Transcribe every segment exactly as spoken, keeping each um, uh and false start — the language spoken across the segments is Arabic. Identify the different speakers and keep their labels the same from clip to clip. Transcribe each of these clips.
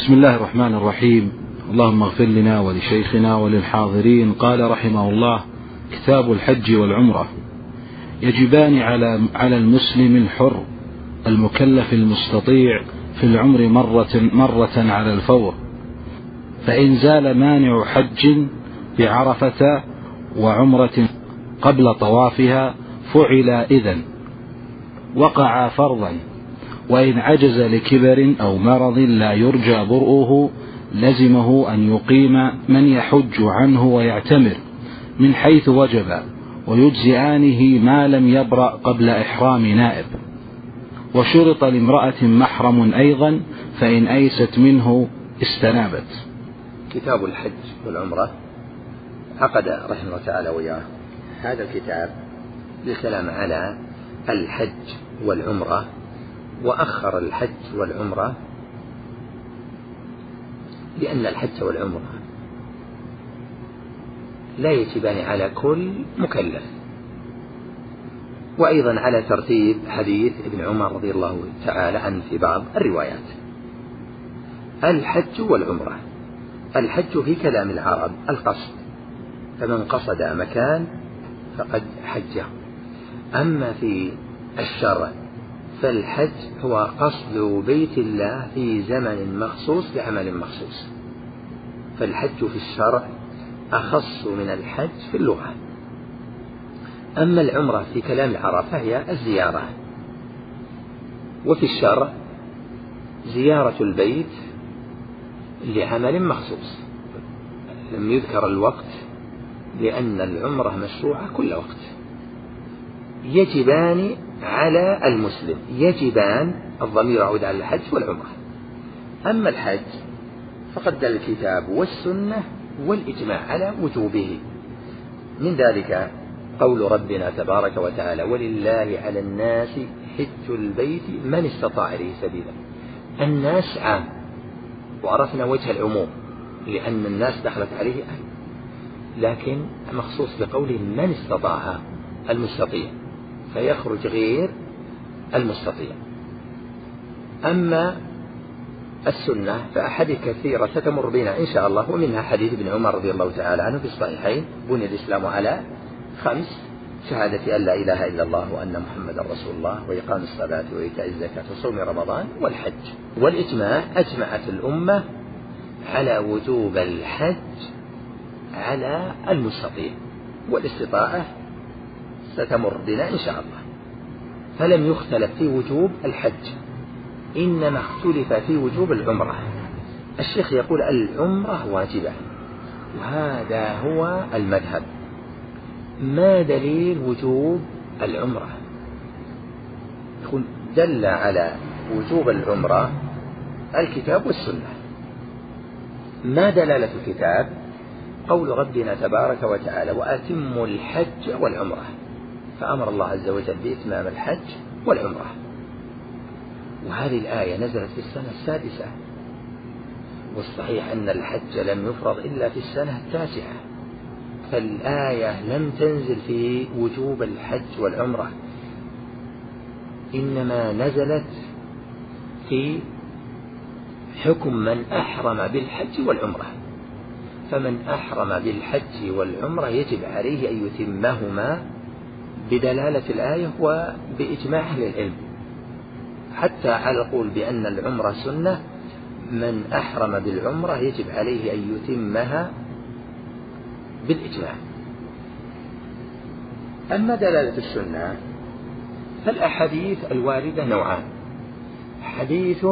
Speaker 1: بسم الله الرحمن الرحيم. اللهم اغفر لنا ولشيخنا وللحاضرين. قال رحمه الله: كتاب الحج والعمرة. يجبان على على المسلم الحر المكلف المستطيع في العمر مرة, مرة على الفور، فإن زال مانع حج بعرفة وعمرة قبل طوافها فعل إذن وقع فرضا، وإن عجز لكبر أو مرض لا يرجى برؤه لزمه أن يقيم من يحج عنه ويعتمر من حيث وجب، ويجزئانه ما لم يبرأ قبل إحرام نائب. وشرط لامرأة محرم أيضا، فإن أيست منه استنابت.
Speaker 2: كتاب الحج والعمرة عقد رحمه الله تعالى وياه هذا الكتاب للكلام على الحج والعمرة، وأخر الحج والعمرة لأن الحج والعمرة لا يجبان على كل مكلف، وأيضا على ترتيب حديث ابن عمر رضي الله تعالى عنه في بعض الروايات. الحج والعمرة: الحج في كلام العرب القصد، فمن قصد مكان فقد حجه. أما في الشرع فالحج هو قصد بيت الله في زمن مخصوص لعمل مخصوص، فالحج في الشرع أخص من الحج في اللغة. أما العمرة في كلام العرب فهي الزيارة، وفي الشرع زيارة البيت لعمل مخصوص. لم يذكر الوقت لأن العمرة مشروعة كل وقت. يجبان على المسلم، يجبان الضمير يعود على الحج والعمرة. أما الحج فقد دل الكتاب والسنة والإجماع على وجوبه، من ذلك قول ربنا تبارك وتعالى: ولله على الناس حج البيت من استطاع إليه سبيلا. الناس عام، وعرفنا وجه العموم لأن الناس دخلت عليه أهل، لكن مخصوص بقوله من استطاع، المستطيع، فيخرج غير المستطيع. أما السنة فأحاديث كثيرة ستمر بنا إن شاء الله، ومنها حديث ابن عمر رضي الله تعالى عنه في الصحيحين: بني الإسلام على خمس: شهادة أن لا إله إلا الله وأن محمدا رسول الله، وإقام الصلاة وإيتاء الزكاة وصوم رمضان والحج. والإجماع: أجمعت الأمة على وجوب الحج على المستطيع، والاستطاعة ستمر بنا إن شاء الله. فلم يختلف في وجوب الحج، إنما اختلف في وجوب العمرة. الشيخ يقول العمرة واجبة، وهذا هو المذهب. ما دليل وجوب العمرة؟ يقول دل على وجوب العمرة الكتاب والسنة. ما دلالة الكتاب؟ قول ربنا تبارك وتعالى: وأتموا الحج والعمرة، فأمر الله عز وجل بإتمام الحج والعمرة. وهذه الآية نزلت في السنة السادسة، والصحيح أن الحج لم يفرض إلا في السنة التاسعة، فالآية لم تنزل في وجوب الحج والعمرة، إنما نزلت في حكم من أحرم بالحج والعمرة. فمن أحرم بالحج والعمرة يجب عليه أن يتمهما بدلالة الآية وبإجماع أهل العلم، حتى على القول بأن العمرة سنة. من أحرم بالعمرة يجب عليه أن يتمها بالإجماع. أما دلالة السنة فالأحاديث الواردة نوعان: حديث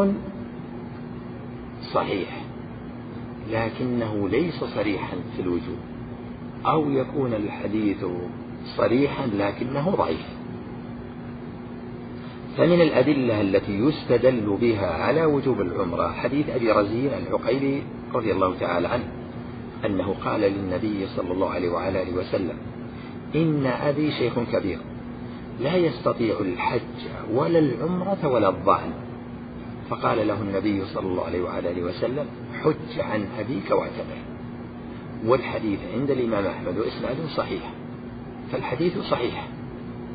Speaker 2: صحيح لكنه ليس صريحا في الوجوب، أو يكون الحديث صريحا لكنه ضعيف. فمن الأدلة التي يستدل بها على وجوب العمرة حديث أبي رزين العقيلي رضي الله تعالى عنه أنه قال للنبي صلى الله عليه وعلى آله وسلم: إن أبي شيخ كبير لا يستطيع الحج ولا العمرة ولا الظعن. فقال له النبي صلى الله عليه وعلى آله وسلم: حج عن أبيك واعتمر. والحديث عند الإمام أحمد وإسناده صحيح، فالحديث صحيح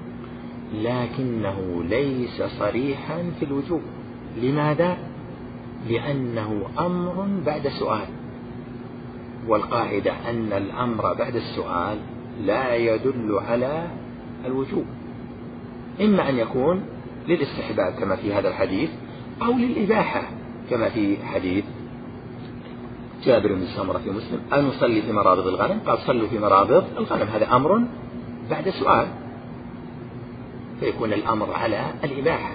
Speaker 2: لكنه ليس صريحا في الوجوب. لماذا؟ لأنه أمر بعد سؤال، والقاعدة أن الأمر بعد السؤال لا يدل على الوجوب، إما أن يكون للاستحباب كما في هذا الحديث، أو للإباحة كما في حديث جابر بن سمرة في مسلم أن نصلي في مرابض الغنم، قال صلوا في مرابض الغنم، هذا أمر بعد سؤال، فيكون الأمر على الإباحة.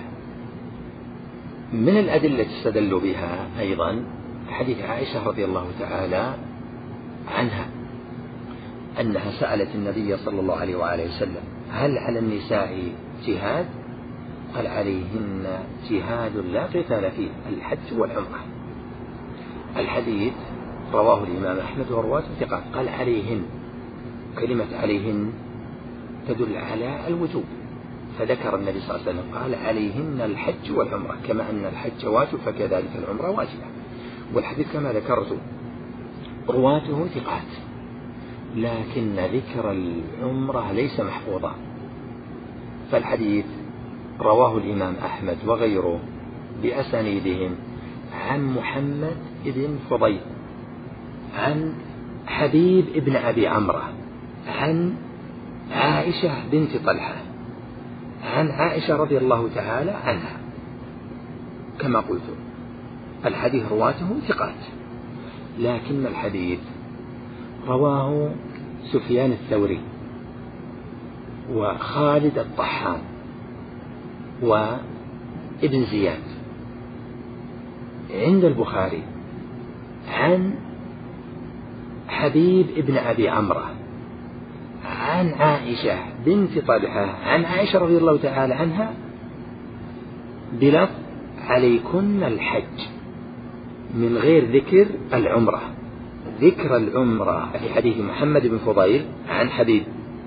Speaker 2: من الأدلة استدلوا بها أيضا حديث عائشة رضي الله تعالى عنها أنها سألت النبي صلى الله عليه وآله وسلم هل على النساء جهاد؟ قال عليهن جهاد لا قتال فيه، الحج والعمرة. الحديث رواه الإمام أحمد ورواته ثقات، قال عليهن، كلمة عليهن تدل على الوجوب، فذكر النبي صلى الله عليه وسلم قال عليهن الحج والعمرة، كما أن الحج واجب فكذلك العمرة واجبة. والحديث كما ذكرت رواته ثقات، لكن ذكر العمرة ليس محفوظا، فالحديث رواه الإمام أحمد وغيره بأسانيدهم عن محمد بن فضيل عن حبيب ابن أبي عمرة عن عائشة بنت طلحة عن عائشة رضي الله تعالى عنها. كما قلت الحديث رواته ثقات، لكن الحديث رواه سفيان الثوري وخالد الطحان وابن زياد عند البخاري عن حبيب ابن أبي عمرة عن عائشة بنت طلحة عن عائشة رضي الله تعالى عنها بلفظ عليكن الحج، من غير ذكر العمرة. ذكر العمرة في حديث محمد بن فضيل عن حبيب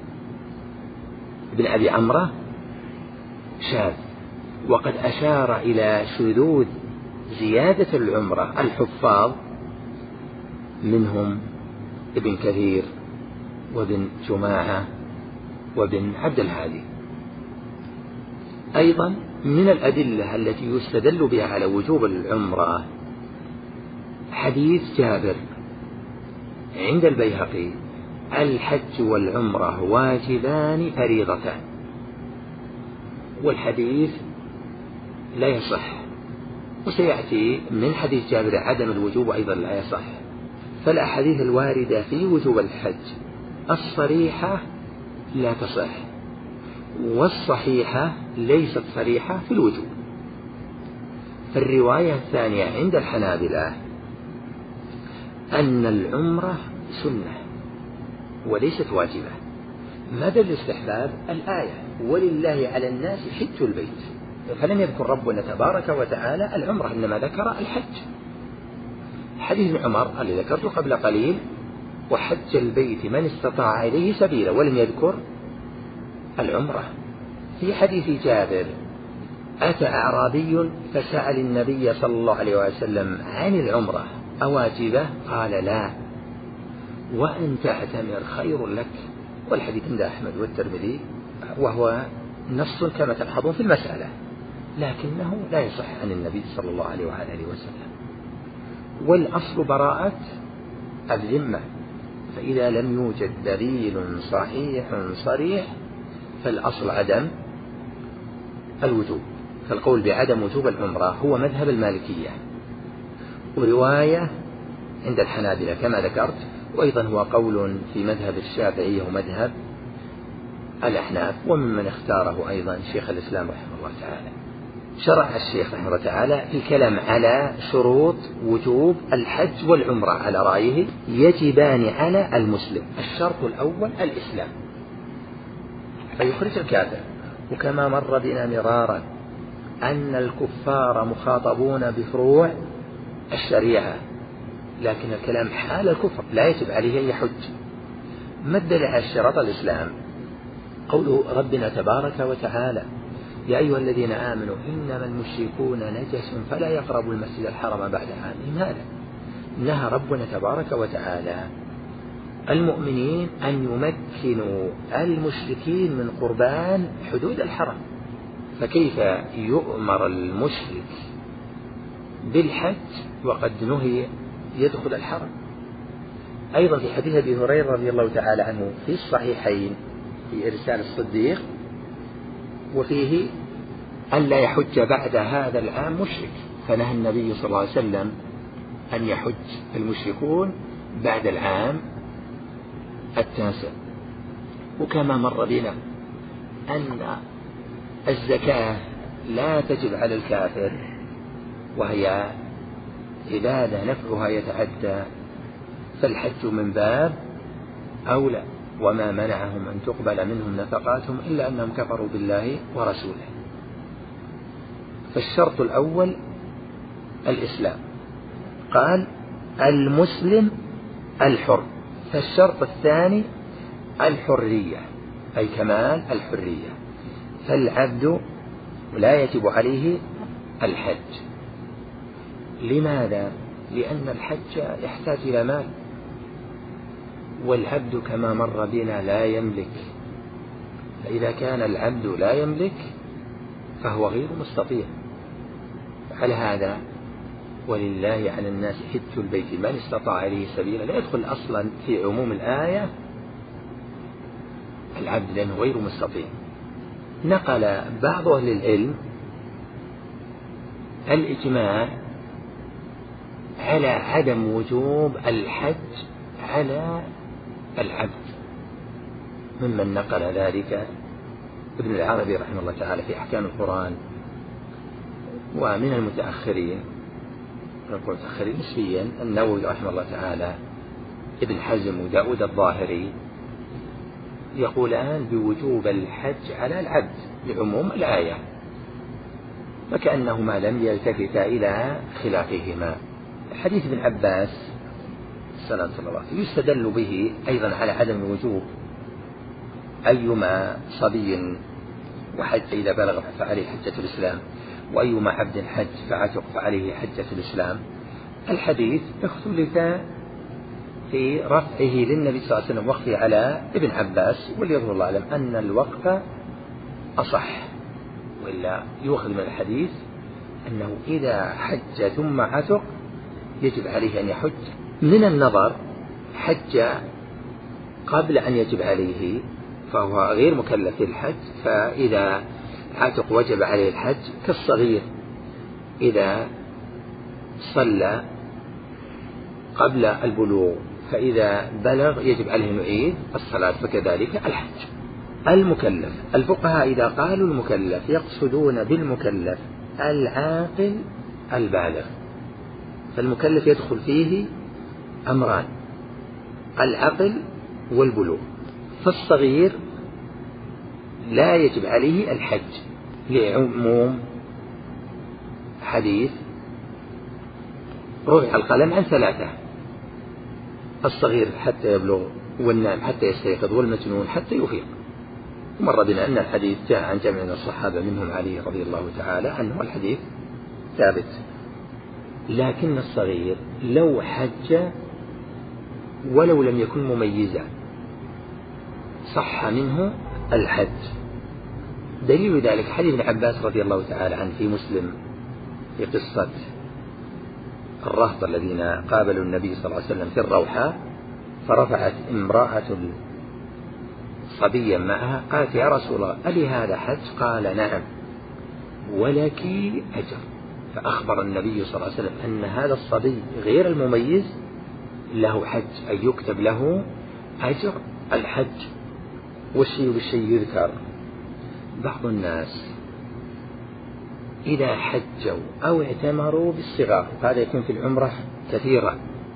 Speaker 2: بن أبي عمرة شاذ، وقد أشار إلى شذوذ زيادة العمرة الحفاظ، منهم ابن كثير وابن جماعة وابن عبد الهادي. أيضا من الأدلة التي يستدل بها على وجوب العمرة حديث جابر عند البيهقي الحج والعمرة واجبان فريضتان، والحديث لا يصح، وسيأتي من حديث جابر عدم الوجوب أيضا لا يصح. فالأحاديث الواردة في وجوب الحج الصريحة لا تصح، والصحيحة ليست صريحة في الوجوب. فالرواية الثانية عند الحنابلة أن العمرة سنة وليست واجبة. مدى الاستحباب الآية ولله على الناس حج البيت، فلم يذكر ربنا تبارك وتعالى العمرة، إنما ذكر الحج. حديث ابن عمر الذي ذكرته قبل قليل وحج البيت من استطاع إليه سبيلا، ولم يذكر العمرة. في حديث جابر أتى أعرابي فسأل النبي صلى الله عليه وسلم عن العمرة أواجبة؟ قال لا، وأن تعتمر خير لك. والحديث عند أحمد والترمذي، وهو نص كما تلحظون في المسألة، لكنه لا يصح عن النبي صلى الله عليه وآله وسلم. والأصل براءة الذمة، فإذا لم يوجد دليل صحيح صريح فالأصل عدم الوجوب. فالقول بعدم وجوب العمرة هو مذهب المالكية، ورواية عند الحنابلة كما ذكرت، وأيضا هو قول في مذهب الشافعية ومذهب الأحناف، وممن اختاره أيضا شيخ الإسلام رحمه الله تعالى. شرع الشيخ رحمه الله تعالى في الكلام على شروط وجوب الحج والعمرة على رأيه يجبان على المسلم. الشرط الأول الإسلام، فيخرج الكافر، وكما مر بنا مرارا أن الكفار مخاطبون بفروع الشريعة، لكن الكلام حال الكفر لا يجب عليه أن يحج. ما الدليل على اشتراط الإسلام؟ قوله ربنا تبارك وتعالى يا أيها الذين آمنوا إنما المشركون نجس فلا يقربوا المسجد الحرام بعد عامهم هذا. نهى ربنا تبارك وتعالى المؤمنين أن يمكنوا المشركين من قربان حدود الحرم، فكيف يؤمر المشرك بالحج وقد نهي يدخل الحرم. أيضا في حديث أبي هريرة رضي الله تعالى عنه في الصحيحين في إرسال الصديق، وفيه أن لا يحج بعد هذا العام مشرك، فنهى النبي صلى الله عليه وسلم أن يحج المشركون بعد العام التاسع. وكما مر بنا أن الزكاة لا تجب على الكافر، وهي عبادة نفعها يتعدى، فالحج من باب أولى. وما منعهم أن تقبل منهم نفقاتهم إلا أنهم كفروا بالله ورسوله. فالشرط الأول الإسلام، قال المسلم الحر. فالشرط الثاني الحرية، أي كمال الحرية. فالعبد لا يجب عليه الحج. لماذا؟ لأن الحج يحتاج إلى مال، والعبد كما مر بنا لا يملك. فإذا كان العبد لا يملك فهو غير مستطيع. على هذا ولله على الناس حج البيت من استطاع إليه سبيلا لا يدخل أصلا في عموم الآية العبد لأنه غير مستطيع. نقل بعض أهل العلم الإجماع على عدم وجوب الحج على العبد، ممن نقل ذلك ابن العربي رحمه الله تعالى في أحكام القرآن، ومن المتأخرين نقول متأخرين نسبيا النووي رحمه الله تعالى، ابن حزم وداود الظاهري، يقولان بوجوب الحج على العبد لعموم الآية، وكأنهما لم يلتفتا إلى خلافهما. حديث ابن عباس سلام الله عليه يستدل به أيضا على عدم الوجوب. أيما صبي وحج إذا بلغ فعليه حجة الإسلام، وأيما عبد حج فعتق فعليه حجة الإسلام. الحديث اختلف في رفعه للنبي صلى الله عليه وسلم وقفه على ابن عباس، واليظهر الله أعلم أن الوقف أصح، وإلا يؤخذ من الحديث أنه إذا حج ثم عتق يجب عليه أن يحج. من النظر حج قبل أن يجب عليه فهو غير مكلف بالحج، فإذا عتق وجب عليه الحج، كالصغير إذا صلى قبل البلوغ فإذا بلغ يجب عليه أن يعيد الصلاة، فكذلك الحج. المكلف، الفقهاء إذا قالوا المكلف يقصدون بالمكلف العاقل البالغ، فالمكلف يدخل فيه أمران: العقل والبلوغ. فالصغير لا يجب عليه الحج لعموم حديث رفع القلم عن ثلاثة: الصغير حتى يبلغ، والنائم حتى يستيقظ، والمجنون حتى يفيق. ومر بنا أن الحديث جاء عن جمع من الصحابة منهم علي رضي الله تعالى عنه، الحديث ثابت. لكن الصغير لو حج ولو لم يكن مميزا صح منه الحج. دليل ذلك حديث ابن عباس رضي الله تعالى عنه في مسلم في قصة الرهط الذين قابلوا النبي صلى الله عليه وسلم في الروحة، فرفعت امرأة صبيا معها قالت: يا رسول الله ألي هذا حج؟ قال: نعم ولك أجر. فأخبر النبي صلى الله عليه وسلم أن هذا الصبي غير المميز له حج، أي يكتب له أجر الحج. والشيء بالشيء يذكر. بعض الناس إذا حجوا أو اعتمروا بالصغار، هذا يكون في العمرة كثيرا،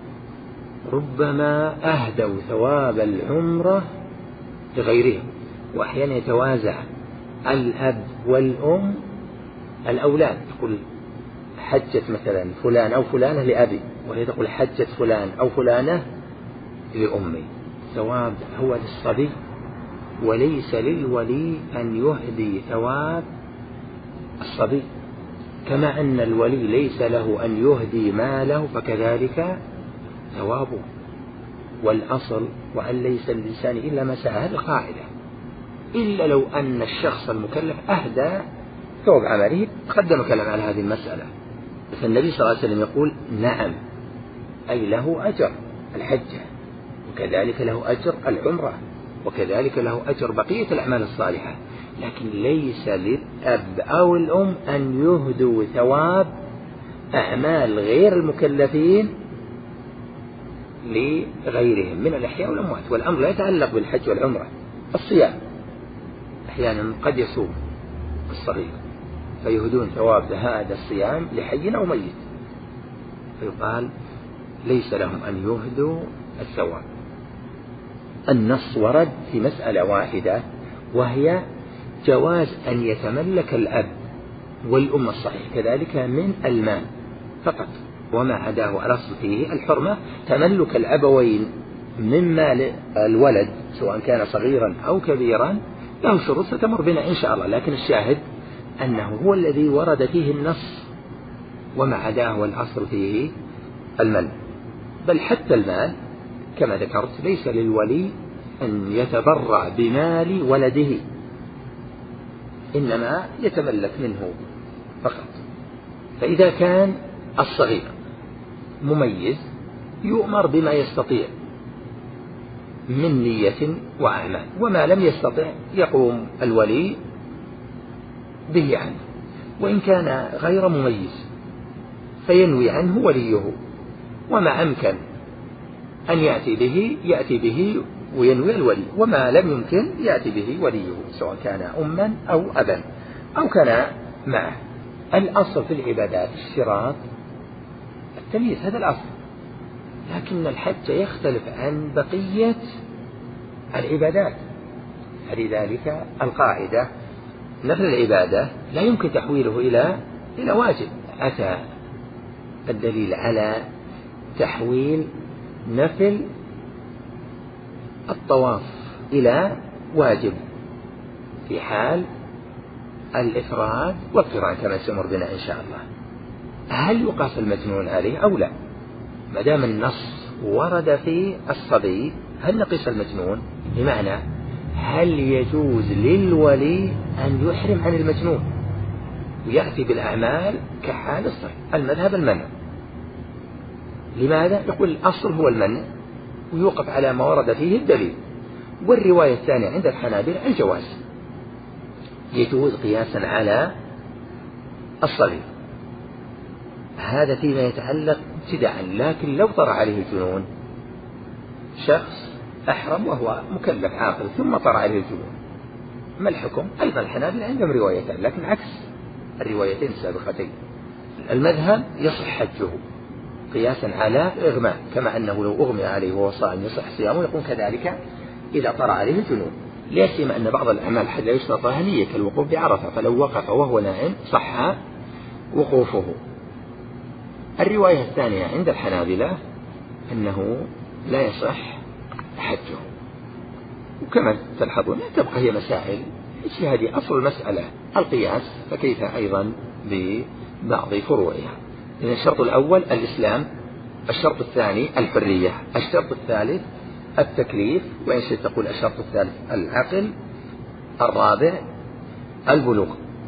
Speaker 2: ربما أهدوا ثواب العمرة لغيرهم، وأحيانا يتوازع الأب والأم الأولاد، يقول حجة مثلا فلان أو فلانة لأبي، وهي تقول حجة فلان أو فلانة لأمي. ثواب هو للصبي، وليس للولي أن يهدي ثواب الصبي، كما أن الولي ليس له أن يهدي ماله، فكذلك ثوابه. والأصل وأن ليس للإنسان إلا ما سعى، هذه القاعدة، إلا لو أن الشخص المكلف أهدى ثواب عمله. قدم كلام على هذه المسألة، فالنبي صلى الله عليه وسلم يقول نعم، أي له أجر الحجة، وكذلك له أجر العمرة، وكذلك له أجر بقية الأعمال الصالحة، لكن ليس للأب أو الأم أن يهدوا ثواب أعمال غير المكلفين لغيرهم من الأحياء والأموات. والأمر لا يتعلق بالحج والعمرة. الصيام أحيانا قد يصوم الصغير فيهدون ثواب هذا الصيام لحي أو ميت، فيقال ليس لهم أن يهدوا الثواب. النص ورد في مسألة واحدة، وهي جواز أن يتملك الأب والأم الصحيح كذلك من المال فقط، وما عداه الأصل فيه الحرمة. تملك الأبوين من مال الولد سواء كان صغيرا أو كبيرا له شروط ستمر بنا إن شاء الله، لكن الشاهد أنه هو الذي ورد فيه النص، وما عداه الأصل فيه المال. بل حتى المال كما ذكرت ليس للولي أن يتبرع بمال ولده، إنما يتملك منه فقط. فإذا كان الصغير مميز يؤمر بما يستطيع من نية وأعمال، وما لم يستطع يقوم الولي به عنه، وإن كان غير مميز فينوي عنه وليه، وما أمكن أن يأتي به يأتي به وينوي الولي، وما لم يمكن يأتي به وليه سواء كان أما أو أبا أو كان معه. الأصل في العبادات الشراط التمييز، هذا الأصل، لكن الحج يختلف عن بقية العبادات. فلذلك القاعدة نفل العبادة لا يمكن تحويله إلى إلى واجب. أتى الدليل على تحويل نفل الطواف إلى واجب في حال الإفراد والقران كما سيمر بنا إن شاء الله. هل يقاس المجنون عليه أو لا؟ ما دام النص ورد في الصبي هل نقيس المجنون؟ بمعنى هل يجوز للولي أن يحرم عن المجنون ويأتي بالأعمال كحال الصبي؟ المذهب المنع. لماذا؟ يقول الأصل هو المنع ويوقف على ما ورد فيه الدليل. والرواية الثانية عند الحنابلة الجواز، يجوز قياسا على الصغير. هذا فيما يتعلق ابتداء، لكن لو طرأ عليه الجنون، شخص أحرم وهو مكلف عاقل ثم طرأ عليه الجنون، ما الحكم؟ أيضا الحنابلة عندهم روايتان لكن عكس الروايتين السابقتين. المذهب يصح حجه قياسا على إغماء، كما أنه لو أغمي عليه وهو صائم يصح صيامه، يكون كذلك إذا طرأ عليه الجنون. لا سيما أن بعض الأعمال حتى لا يشترط نية كالوقوف بعرفة، فلو وقف وهو نائم صح وقوفه. الرواية الثانية عند الحنابلة أنه لا يصح حجه. وكما تلحظون تبقى هي مسائل اجتهادية. أصل المسألة القياس، فكيف أيضا ببعض فروعها. إذن الشرط الأول الإسلام، الشرط الثاني الحرية، الشرط الثالث التكليف، وإن شئت تقول الشرط الثالث العقل، الرابع البلوغ.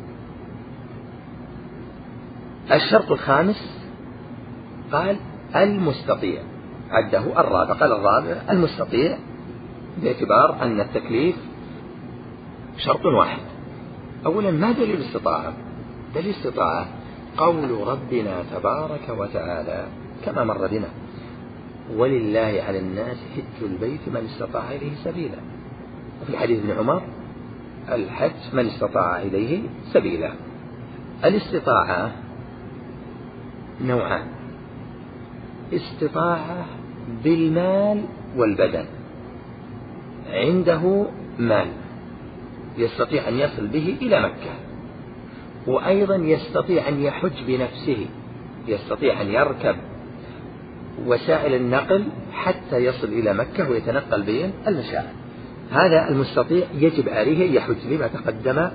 Speaker 2: الشرط الخامس قال المستطيع، عده الرابع، قال الرابع المستطيع، باعتبار أن التكليف شرط واحد. أولا ما دليل الاستطاعة؟ دليل الاستطاعة قول ربنا تبارك وتعالى كما مر بنا: ولله على الناس حج البيت من استطاع إليه سبيلا. وفي حديث ابن عمر: الحج من استطاع إليه سبيلا. الاستطاعة نوعان: استطاعة بالمال والبدن، عنده مال يستطيع أن يصل به إلى مكة، وأيضا يستطيع أن يحج بنفسه، يستطيع أن يركب وسائل النقل حتى يصل إلى مكة ويتنقل بين المشاعر. هذا المستطيع يجب عليه أن يحج لما تقدم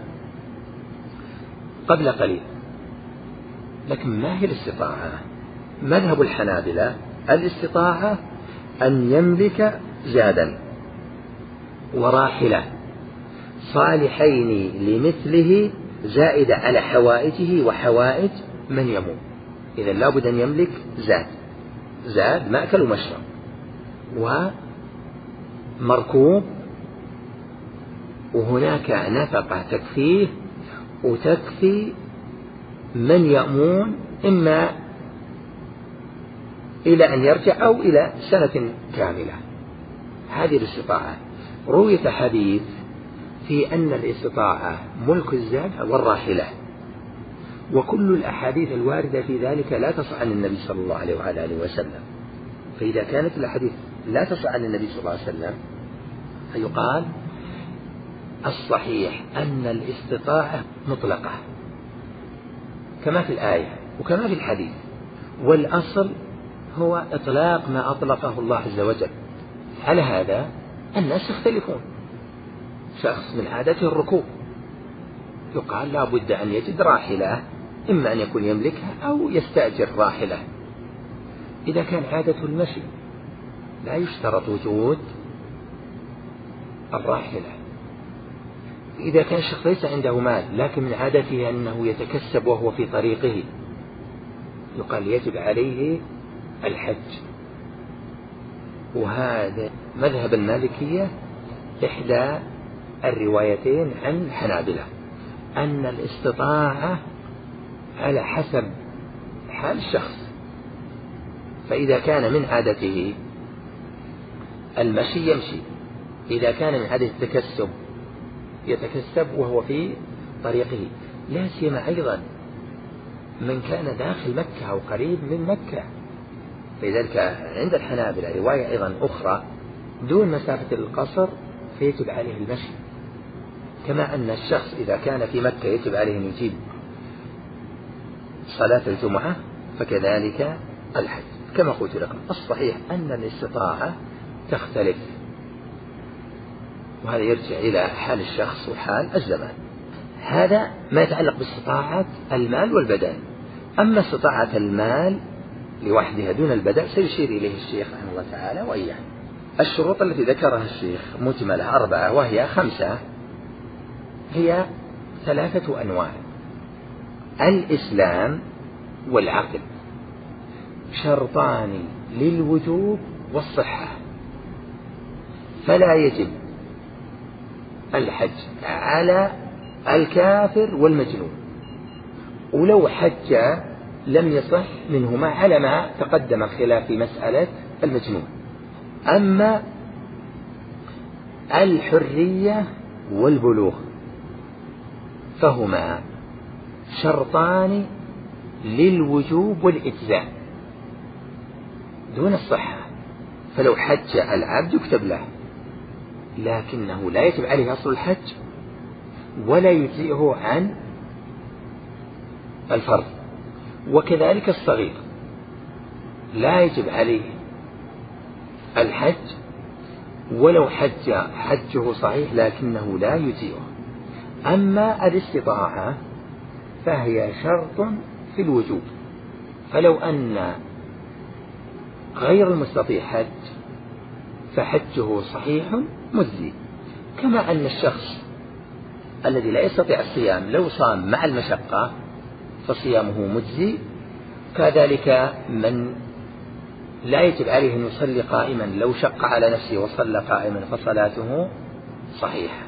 Speaker 2: قبل قليل. لكن ما هي الاستطاعة؟ مذهب الحنابلة الاستطاعة أن يملك زادا وراحلة صالحين لمثله زائد على حوائجه وحوائج من يموت. إذا لابد أن يملك زاد زاد مأكل ومشرب ومركوب، وهناك نفقة تكفيه وتكفي من يأمون إما إلى أن يرجع أو إلى سنة كاملة. هذه الاستطاعة. روية حديث في أن الاستطاعة ملك الزاد والراحلة، وكل الأحاديث الواردة في ذلك لا تصح عن النبي صلى الله عليه وعلى آله وسلم. فإذا كانت الأحاديث لا تصح عن النبي صلى الله عليه وسلم فيقال الصحيح أن الاستطاعة مطلقة كما في الآية وكما في الحديث، والأصل هو إطلاق ما أطلقه الله عز وجل. على هذا الناس يختلفون. شخص من عادته الركوب يقال لا بد أن يجد راحلة، إما أن يكون يملكها أو يستأجر راحلة. إذا كان عادته المشي لا يشترط وجود الراحلة. إذا كان الشخص ليس عنده مال لكن من عادته أنه يتكسب وهو في طريقه يقال يجب عليه الحج. وهذا مذهب المالكية إحدى الروايتين عن الحنابلة، أن الاستطاعة على حسب حال الشخص. فإذا كان من عادته المشي يمشي، إذا كان من عادة التكسب يتكسب وهو في طريقه. لا سيما أيضا من كان داخل مكة أو قريب من مكة. فلذلك عند الحنابلة رواية أيضا أخرى دون مسافة القصر فيجب عليه المشي، كما أن الشخص إذا كان في مكة يجب عليه أن يجيب صلاة الجمعة فكذلك الحج. كما قلت لكم الصحيح أن الاستطاعة تختلف، وهذا يرجع إلى حال الشخص وحال الزمان. هذا ما يتعلق باستطاعة المال والبدن. أما استطاعة المال لوحدها دون البدن سيشير إليه الشيخ رحمه الله تعالى وإياه. الشروط التي ذكرها الشيخ مجملة أربعة وهي خمسة، هي ثلاثة أنواع: الإسلام والعقل، شرطان للوجوب والصحة. فلا يجب الحج على الكافر والمجنون، ولو حج لم يصح منهما على ما تقدم الخلاف في مسألة المجنون. أما الحرية والبلوغ فهما شرطان للوجوب والإجزاء دون الصحة. فلو حج العبد يكتب له، لكنه لا يجب عليه أصل الحج ولا يجزئه عن الفرض. وكذلك الصغير لا يجب عليه الحج ولو حج حجه صحيح لكنه لا يجزئه. أما الاستطاعة فهي شرط في الوجوب، فلو أن غير المستطيع حج فحجه صحيح مجزي. كما أن الشخص الذي لا يستطيع الصيام لو صام مع المشقة فصيامه مجزي. كذلك من لا يجب عليه أن يصلي قائما لو شق على نفسه وصلى قائما فصلاته صحيحة.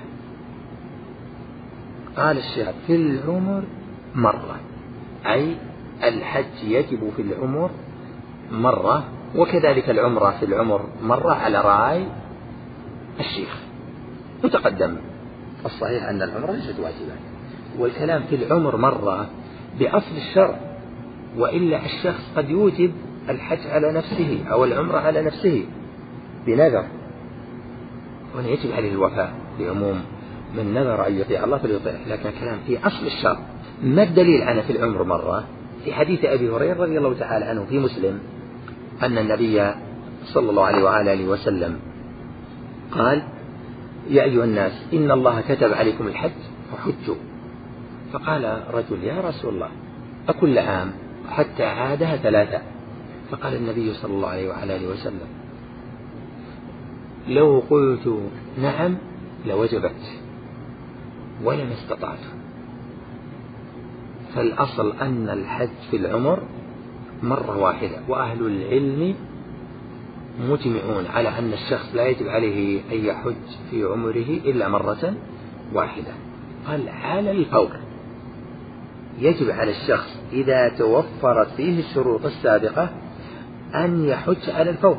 Speaker 2: قال الشيخ في العمر مرة، أي الحج يجب في العمر مرة، وكذلك العمرة في العمر مرة على رأي الشيخ. وتقدم الصحيح أن العمرة ليست واجبة، والكلام في العمر مرة بأصل الشرع، وإلا الشخص قد يوجب الحج على نفسه أو العمرة على نفسه بنذر، وأن يجب عليه الوفاء بعموم من نذر أن يطيع الله فليطيعه. لكن الكلام في أصل الشرع. ما الدليل عنه في العمر مرة؟ في حديث أبي هريرة رضي الله تعالى عنه في مسلم أن النبي صلى الله عليه وعلى آله وسلم قال: يا أيها الناس إن الله كتب عليكم الحج فحجوا. فقال رجل: يا رسول الله أكل عام؟ حتى عادها ثلاثة. فقال النبي صلى الله عليه وعلى آله وسلم: لو قلت نعم لوجبت ولما استطعت. فالأصل أن الحج في العمر مرة واحدة. وأهل العلم مجمعون على أن الشخص لا يجب عليه أن يحج في عمره إلا مرة واحدة. قال على الفور، يجب على الشخص إذا توفرت فيه الشروط السابقة أن يحج على الفور،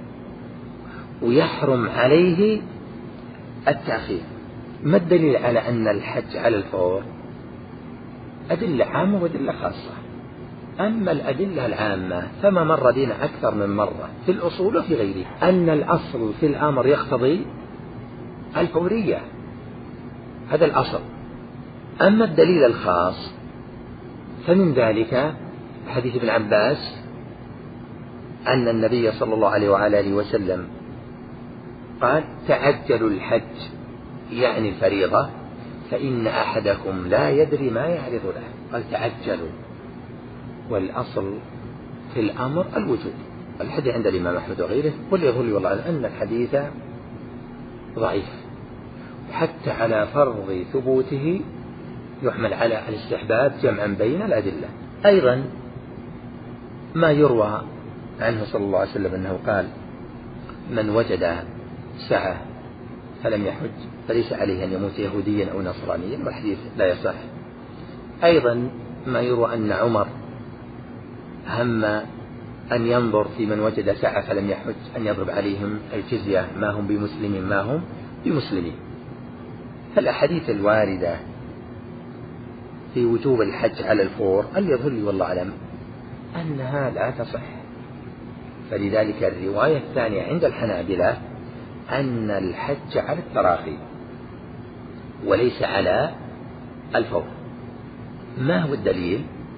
Speaker 2: ويحرم عليه التأخير. ما الدليل على أن الحج على الفور؟ أدلة عامة وأدلة خاصة. أما الأدلة العامة فما مر بنا أكثر من مرة في الأصول وفي غيره أن الأصل في الأمر يقتضي الفورية، هذا الأصل. أما الدليل الخاص فمن ذلك حديث ابن عباس أن النبي صلى الله عليه وعلى آله وسلم قال تعجلوا الحج يعني الفريضة فإن أحدكم لا يدري ما يعرض له. قال تعجلوا، والأصل في الأمر الوجوب. الحديث عند الإمام أحمد وغيره، واليظهر لي والله أن الحديث ضعيف، حتى على فرض ثبوته يحمل على الاستحباب جمعا بين الأدلة. أيضا ما يروى عنه صلى الله عليه وسلم أنه قال من وجد سعة فلم يحج فليس عليه أن يموت يهوديا أو نصرانيا، والحديث لا يصح. أيضا ما يروى أن عمر هم أن ينظر في من وجد سعة فلم يحج أن يضرب عليهم الجزية ما هم بمسلمين ما هم بمسلمين. فالأحاديث الواردة في وجوب الحج على الفور اللي يظهر لي والله أعلم أنها لا تصح. فلذلك الرواية الثانية عند الحنابلة أن الحج على التراخي وليس على الفور. ما هو الدليل؟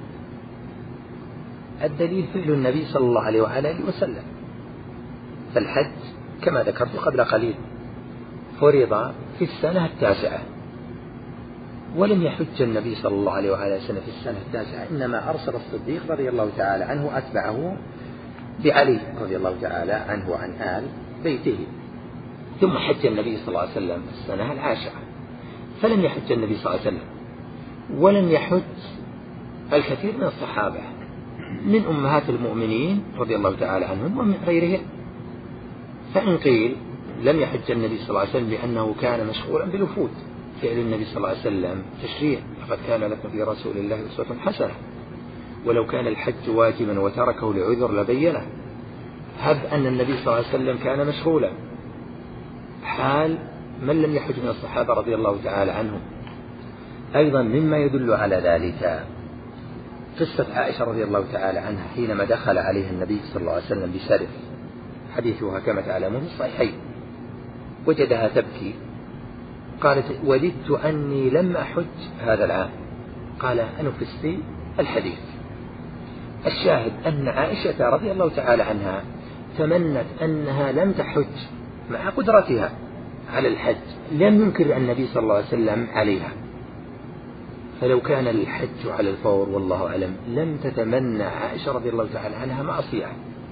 Speaker 2: الدليل فعل النبي صلى الله عليه وآله وسلم. فالحج كما ذكرت قبل قليل فرض في السنة التاسعة، ولم يحج النبي صلى الله عليه وآله وسلم في السنة التاسعة، إنما أرسل الصديق رضي الله تعالى عنه أتبعه بعلي رضي الله تعالى عنه وعن آل بيته، ثم حج النبي صلى الله عليه وسلم السنة العاشرة. فلم يحج النبي صلى الله عليه وسلم، ولم يحج الكثير من الصحابة من أمهات المؤمنين رضي الله تعالى عنهم ومن غيرهم. فإن قيل لم يحج النبي صلى الله عليه وسلم لأنه كان مشغولا بالوفود، فعل النبي صلى الله عليه وسلم تشريع، لقد كان لكم في رسول الله أسوة حسنة، ولو كان الحج واجبا وتركه لعذر لبينه. هب أن النبي صلى الله عليه وسلم كان مشغولا حال من لم يحج من الصحابة رضي الله تعالى عنهم. أيضا مما يدل على ذلك قصة عائشة رضي الله تعالى عنها حينما دخل عليها النبي صلى الله عليه وسلم بسرف، حديثها كما تعلمون في الصحيحين، وجدها تبكي، قالت وددت أني لم أحج هذا العام. قال أنفستي الحديث. الشاهد أن عائشة رضي الله تعالى عنها تمنت أنها لم تحج مع قدرتها على الحج، لم ينكر النبي صلى الله عليه وسلم عليها. فلو كان الحج على الفور والله أعلم لم تتمنى عائشة رضي الله تعالى عنها معصية،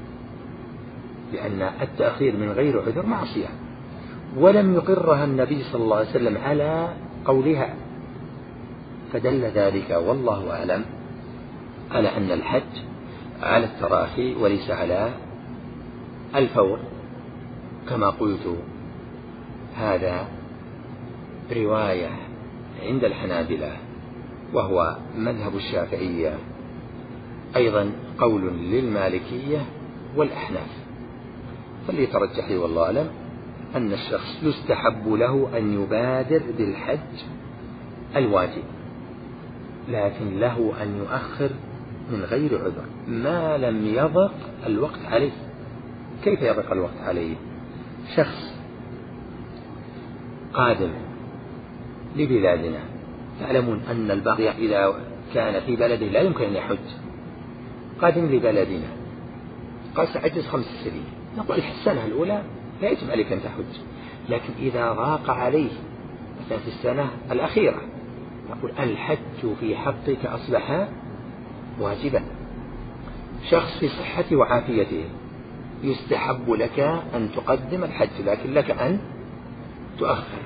Speaker 2: لأن التأخير من غير عذر معصية، ولم يقرها النبي صلى الله عليه وسلم على قولها. فدل ذلك والله أعلم على أن الحج على التراخي وليس على الفور. كما قلت هذا رواية عند الحنابلة وهو مذهب الشافعية، أيضا قول للمالكية والأحناف. فليترجح لي والله أعلم أن الشخص يستحب له أن يبادر بالحج الواجب، لكن له أن يؤخر من غير عذر ما لم يضق الوقت عليه. كيف يضق الوقت عليه؟ شخص قادم لبلادنا، تعلمون أن الباقي إذا كان في بلده لا يمكن أن يحج، قادم لبلدنا قال سأجلس خمس سنين، نقول السنة الأولى لا يجب عليك أن تحج، لكن إذا ضاق عليه مثلا في السنة الأخيرة نقول الحج في حقك أصبح واجبا. شخص في صحته وعافيته يستحب لك أن تقدم الحج، لكن لك أن تؤخر.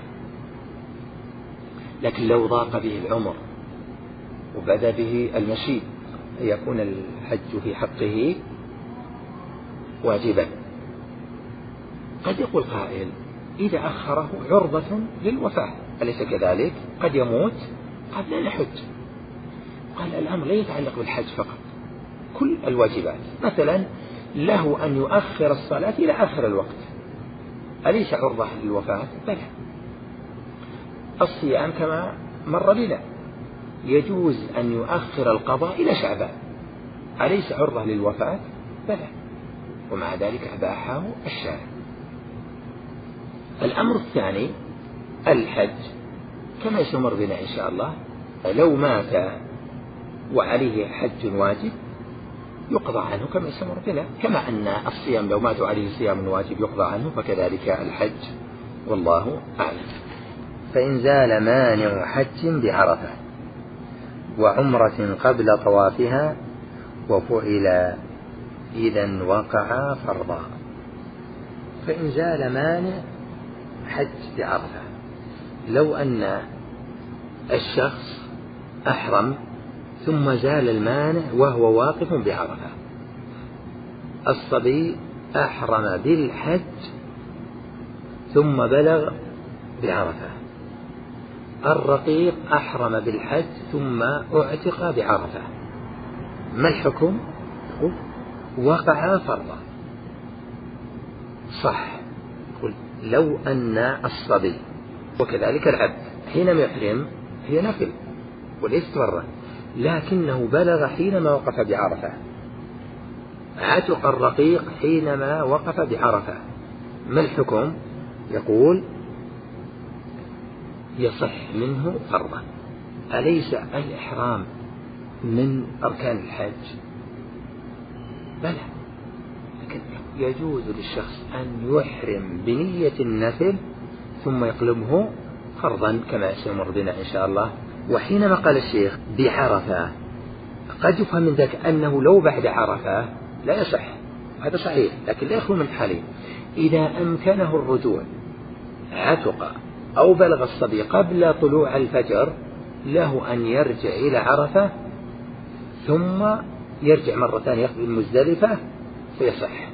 Speaker 2: لكن لو ضاق به العمر وبدا به المشي أن يكون الحج في حقه واجبا. قد يقول قائل إذا أخره عرضة للوفاة، أليس كذلك؟ قد يموت قبل أن يحج. قال الأمر لا يتعلق بالحج فقط، كل الواجبات. مثلا له أن يؤخر الصلاة إلى آخر الوقت، أليس عرضة للوفاة؟ بلى. الصيام كما مر بنا يجوز أن يؤخر القضاء إلى شعبان، أليس عرضة للوفاة؟ بلى. ومع ذلك أباحه الشارع. الأمر الثاني الحج كما سيمر بنا إن شاء الله، لو مات وعليه حج واجب يقضى عنه كما سيمر بنا، كما أن الصيام لو مات وعليه صيام واجب يقضى عنه، فكذلك الحج، والله أعلم.
Speaker 3: فإن زال مانع حج بعرفة وعمرة قبل طوافها وفعل إذا وقع فرضا. فإن زال مانع حج بعرفة، لو أن الشخص أحرم ثم زال المانع وهو واقف بعرفة، الصبي أحرم بالحج ثم بلغ بعرفة، الرقيق أحرم بالحج ثم اعتق بعرفة، ما الحكم؟ وقع فرضا. صح. لو أن الصبي وكذلك العبد حينما يحرم هي نفل وليست فرضا، لكنه بلغ حينما وقف بعرفة، عتق الرقيق حينما وقف بعرفة، ما الحكم؟ يقول يصح منه فرضا. أليس الإحرام من أركان الحج؟ بلى، لكن يجوز للشخص أن يحرم بنية النفل ثم يقلبه فرضا كما سيمر بنا إن شاء الله. وحينما قال الشيخ بعرفة قد يفهم من ذلك أنه لو بعد عرفة لا يصح، هذا صحيح، لكن لا يخلو من حالين: إذا أمكنه الرجوع عتق أو بلغ الصبي قبل طلوع الفجر له أن يرجع إلى عرفة ثم يرجع مرة ثانية يقضي المزدلفة فيصح.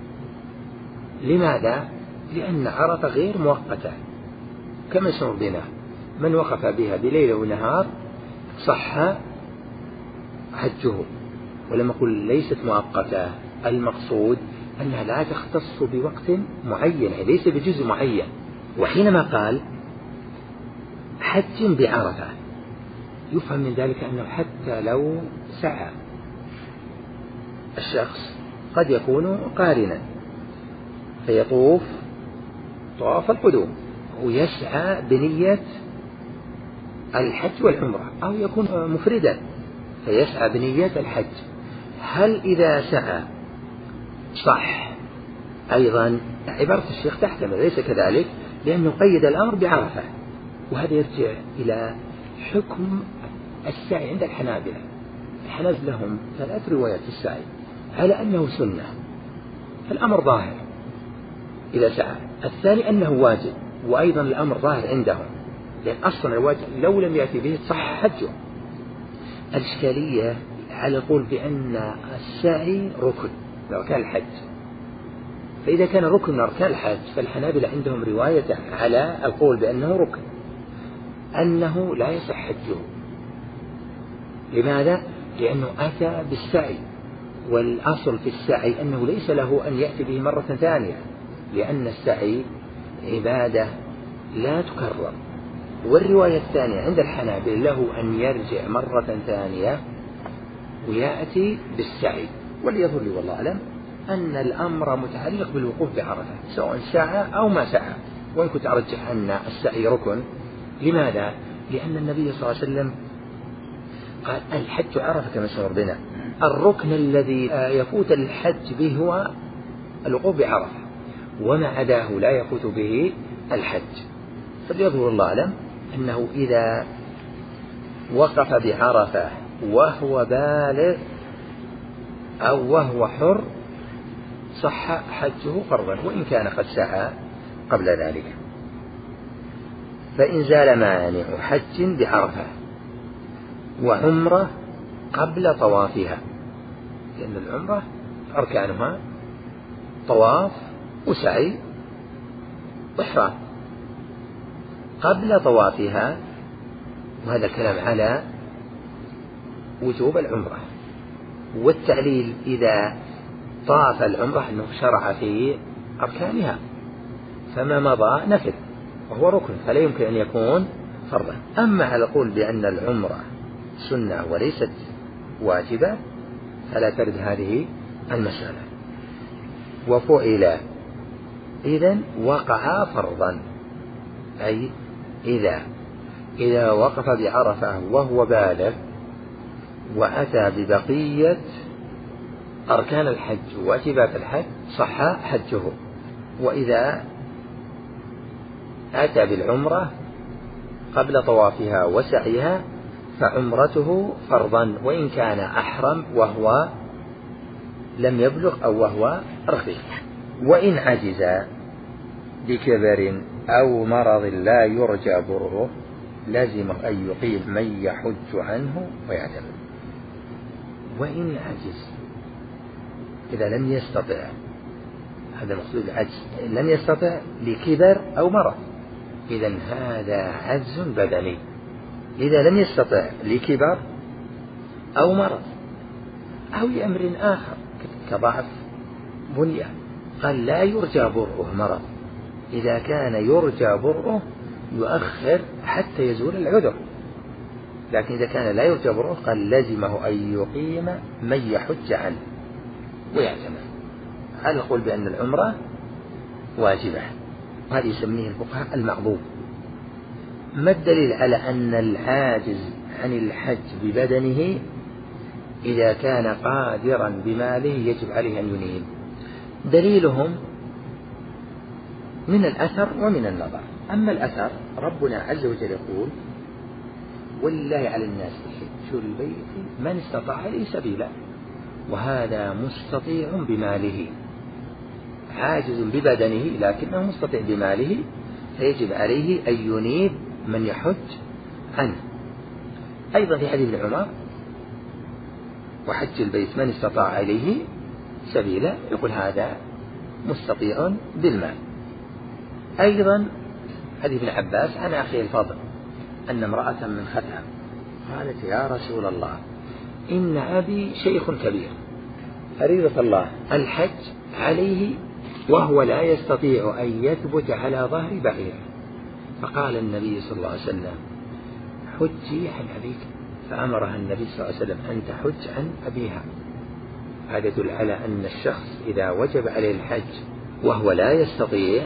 Speaker 3: لماذا؟ لأن عرفة غير مؤقتة كما سمر بنا، من وقف بها بليل ونهار صح حجه. ولما أقول ليست مؤقتة المقصود أنها لا تختص بوقت معين، ليس بجزء معين. وحينما قال حج بعرفة يفهم من ذلك أنه حتى لو سعى الشخص قد يكون قارنا فيطوف طواف القدوم ويسعى بنية الحج والعمرة، أو يكون مفردا فيسعى بنية الحج. هل إذا سعى صح؟ أيضا عبارة الشيخ تحتمل، ليس كذلك، لأنه قيد الأمر بعرفة، وهذا يرجع إلى حكم السعي عند الحنابلة. الحنابلة لهم ثلاث روايات في السعي على أنه سنة، فالأمر ظاهر إذا سعى. الثاني أنه واجب، وأيضا الأمر ظاهر عندهم، لأن أصلا الواجب لو لم يأتي به صح حجه. الإشكالية على القول بأن السعي ركن لو كان الحج، فإذا كان ركن من أركان الحج فالحنابلة عندهم رواية على القول بأنه ركن، أنه لا يصح حجه. لماذا؟ لأنه أتى بالسعي، والأصل في السعي أنه ليس له أن يأتي به مرة ثانية، لأن السعي عبادة لا تكرر. والرواية الثانية عند الحنابلة له أن يرجع مرة ثانية ويأتي بالسعي. وليظهر لي والله أعلم أن الأمر متعلق بالوقوف بعرفة سواء سعى أو ما سعى، وإن كنت أرجح أن السعي ركن. لماذا؟ لأن النبي صلى الله عليه وسلم قال الحج عرفة كما سمر بنا، الركن الذي يفوت الحج به هو الوقوف بعرفة، وما عداه لا يفوت به الحج. فليظهر الله أعلم أنه إذا وقف بعرفة وهو بالغ أو وهو حر صح حجه فرضا وإن كان قد سعى قبل ذلك. فإن زال مانع حج بعرفة وعمرة قبل طوافها، لأن العمرة أركانها طواف وسعي وإحرام. قبل طوافها، وهذا الكلام على وجوب العمرة، والتعليل إذا طاف العمرة أنه شرع في أركانها، فما مضى نفل وهو ركن فلا يمكن أن يكون فرضا. أما على القول بأن العمرة سنة وليست واجبة فلا ترد هذه المسألة. وفعل إذن وقع فرضا، أي إذا إذا وقف بعرفة وهو بالغ وأتى ببقية أركان الحج وواجبات الحج صح حجه. وإذا أتى بالعمرة قبل طوافها وسعيها فعمرته فرضا، وإن كان أحرم وهو لم يبلغ أو وهو رقيق. وإن عجز بكبر أو مرض لا يرجى برؤه لازم أن يقيم من يحج عنه ويعتمر. وإن عجز، إذا لم يستطع، هذا مقصود العجز، لم يستطع لكبر أو مرض، إذن هذا عجز بدني. إذا لم يستطع لكبر أو مرض أو لأمر آخر كضعف بنية، قال لا يرجى برؤه مرض، إذا كان يرجى برؤه يؤخر حتى يزول العذر، لكن إذا كان لا يرجى برؤه قال لازمه أن يقيم من يحج عنه ويعتمر. هذا يقول بأن العمرة واجبة، وهذا يسميه الفقهاء المعضوب. ما الدليل على أن العاجز عن الحج ببدنه إذا كان قادرا بماله يجب عليه أن ينيب؟ دليلهم من الأثر ومن النظر. أما الأثر، ربنا عز وجل يقول ولله على الناس حج البيت من استطاع إليه سبيلا، وهذا مستطيع بماله، عاجز ببدنه لكنه مستطيع بماله، فيجب عليه أن ينيب من يحج عنه. أيضا في حديث ابن عمر وحج البيت من استطاع إليه سبيلا، يقول هذا مستطيع بالمال. أيضا حديث ابن عباس عن أخي الفضل أن امرأة من خثعم قالت يا رسول الله إن أبي شيخ كبير فريضة الله الحج عليه وهو لا يستطيع أن يثبت على ظهر بعير، فقال النبي صلى الله عليه وسلم حجي عن أبيك، فأمرها النبي صلى الله عليه وسلم أن تحج عن أبيها. هذا يدل على أن الشخص إذا وجب عليه الحج وهو لا يستطيع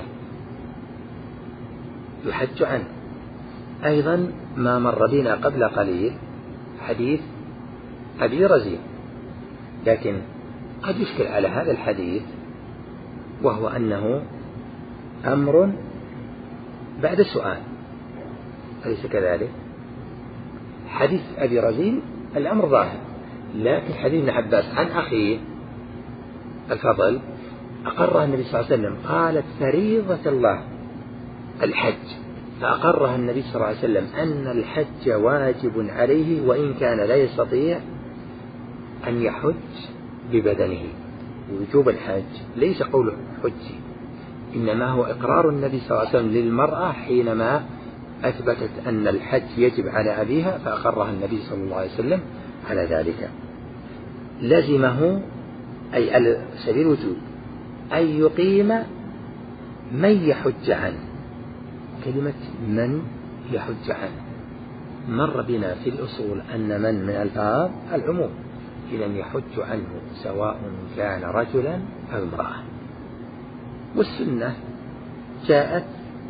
Speaker 3: يحج عنه. أيضا ما مر بنا قبل قليل حديث أبي رزين، لكن قد يشكل على هذا الحديث وهو أنه أمر بعد السؤال، أليس كذلك؟ حديث أبي رزين الأمر ظاهر، لكن حديث ابن عباس عن أخيه الفضل أقرها النبي صلى الله عليه وسلم، قالت فريضة الله الحج، فأقرها النبي صلى الله عليه وسلم أن الحج واجب عليه وإن كان لا يستطيع أن يحج ببدنه. وجوب الحج ليس قول حجي، إنما هو إقرار النبي صلى الله عليه وسلم للمرأة حينما أثبتت أن الحج يجب على أبيها، فأقرها النبي صلى الله عليه وسلم على ذلك. لزمه أي على سبيل الوجوب أن يقيم من يحج عنه. كلمة من يحج عنه مر بنا في الأصول أن من من الألفاظ العموم، إذا يحج عنه سواء كان رجلا أو امرأة. والسنة جاءت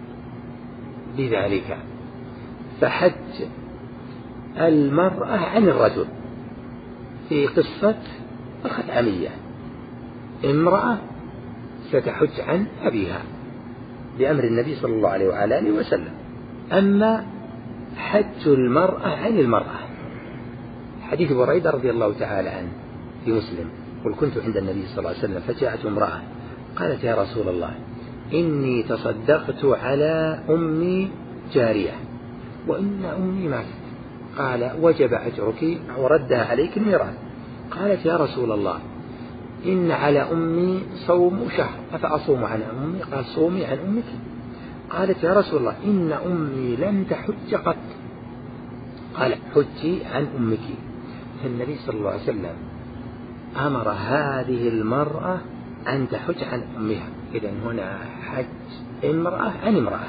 Speaker 3: بذلك، فحج المرأة عن الرجل في قصة الخثعمية، امرأة ستحج عن أبيها بأمر النبي صلى الله عليه وآله وسلم. أما حج المرأة عن المرأة، حديث بريدة رضي الله تعالى عنه في مسلم، قل كنت عند النبي صلى الله عليه وسلم فجاءت امرأة قالت يا رسول الله إني تصدقت على أمي جارية وإن أمي ماتت، قال وجب أجرك وردها عليك الميراث. قالت يا رسول الله إن على أمي صوم شهر أفأصوم عن أمي؟ قال صومي عن أمك. قالت يا رسول الله إن أمي لم تحج قط. قال حجي عن أمك. فالنبي صلى الله عليه وسلم أمر هذه المرأة أن تحج عن أمها. إذن هنا حج امرأة عن امرأة.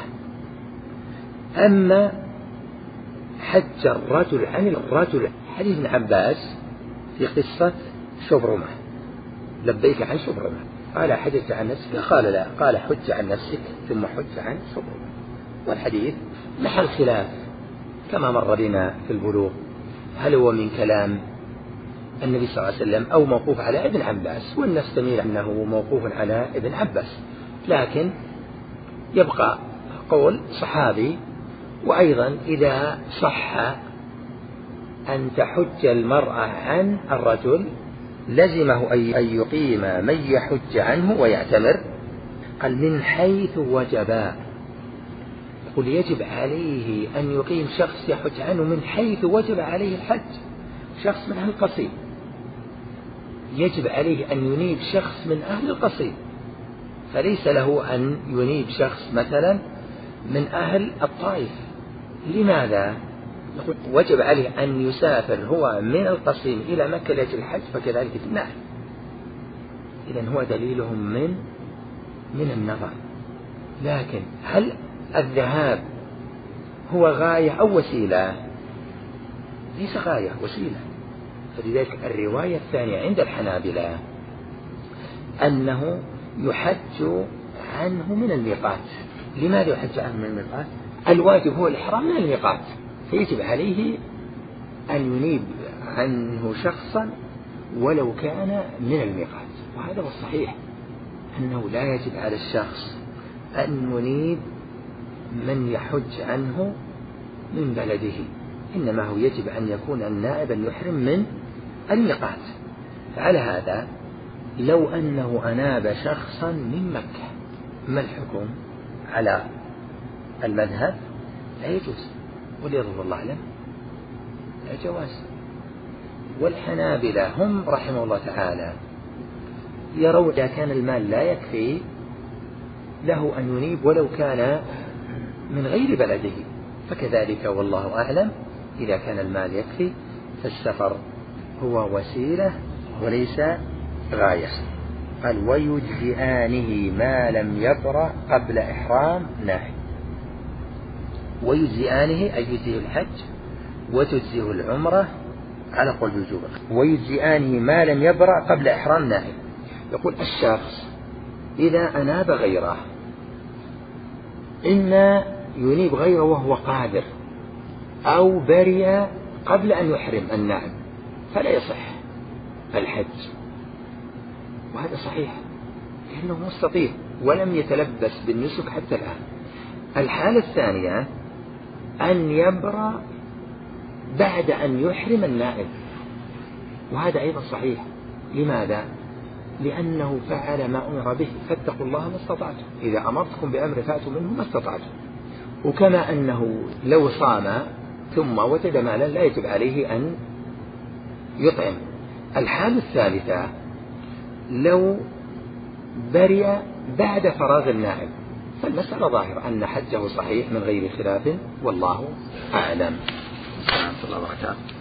Speaker 3: أما حج الرجل عن الرجل، حديث ابن عباس في قصة شبرمة، لبيك عن شبرمة، قال حجت عن نفسك؟ قال لا، قال حج عن نفسك ثم حج عن شبرمة. والحديث محل خلاف كما مر بنا في البلوغ، هل هو من كلام النبي صلى الله عليه وسلم أو موقوف على ابن عباس؟ والناس تميل أنه موقوف على ابن عباس، لكن يبقى قول صحابي. وأيضا إذا صح أن تحج المرأة عن الرجل لزمه أن يقيم من يحج عنه ويعتمر. قال من حيث وجبا، يقول يجب عليه أن يقيم شخص يحج عنه من حيث وجب عليه الحج. شخص من أهل القصيم يجب عليه أن ينيب شخص من أهل القصيم، فليس له أن ينيب شخص مثلا من أهل الطائف. لماذا؟ يقول وجب عليه أن يسافر هو من القصيم إلى مكة لأجل الحج، فكذلك في النهي. إذن هو دليلهم من من النظر. لكن هل الذهاب هو غاية أو وسيلة؟ ليس غاية، وسيلة. فلذلك الرواية الثانية عند الحنابلة أنه يحج عنه من الميقات. لماذا يحج عنه من الميقات؟ الواجب هو الإحرام من الميقات، فيجب عليه أن ينيب عنه شخصا ولو كان من الميقات. وهذا هو الصحيح، أنه لا يجب على الشخص أن ينيب من يحج عنه من بلده، إنما هو يجب أن يكون النائب أن يحرم من الميقات. فعلى هذا لو أنه أناب شخصا من مكة، ما الحكم على المذهب؟ لا يجوز، وليظهر الله أعلم لا جواز. والحنابلة هم رحمه الله تعالى يرون إذا كان المال لا يكفي له أن ينيب ولو كان من غير بلده، فكذلك والله أعلم إذا كان المال يكفي فالسفر هو وسيلة وليس غاية. قال ويجزئانه ما لم يبرأ قبل إحرام ناحي. ويجزئانه أي يجزئ الحج وتجزئ العمرة على قول بوجوبه. ويجزئانه ما لم يبرأ قبل إحرام ناحي. يقول الشخص إذا أناب غيره، إما ينيب غيره وهو قادر أو برئ قبل أن يحرم النائب، فلا يصح الحج. وهذا صحيح لأنه مستطيع ولم يتلبس بالنسك حتى الآن. الحالة الثانية أن يبرأ بعد أن يحرم النائب، وهذا أيضا صحيح. لماذا؟ لأنه فعل ما أمر به، فاتقوا الله ما استطعتم، إذا أمرتكم بأمر فاتوا منه ما استطعتم. وكما أنه لو صام ثم وجد مالا لا يجب عليه أن يطعم. الحالة الثالثة لو برئ بعد فراغ النائب، فالمسألة ظاهرة أن حجه صحيح من غير خلاف، والله أعلم.
Speaker 2: ورحمة الله وبركاته.